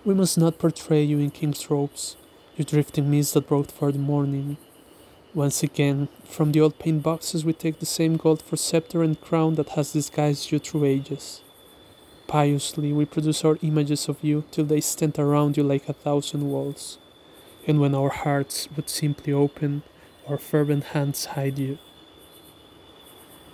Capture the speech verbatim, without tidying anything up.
We must not portray you in king's robes, you drifting mist that brought for the morning. Once again, from the old paint boxes we take the same gold for scepter and crown that has disguised you through ages. Piously we produce our images of you till they stand around you like a thousand walls. And when our hearts would simply open, our fervent hands hide you.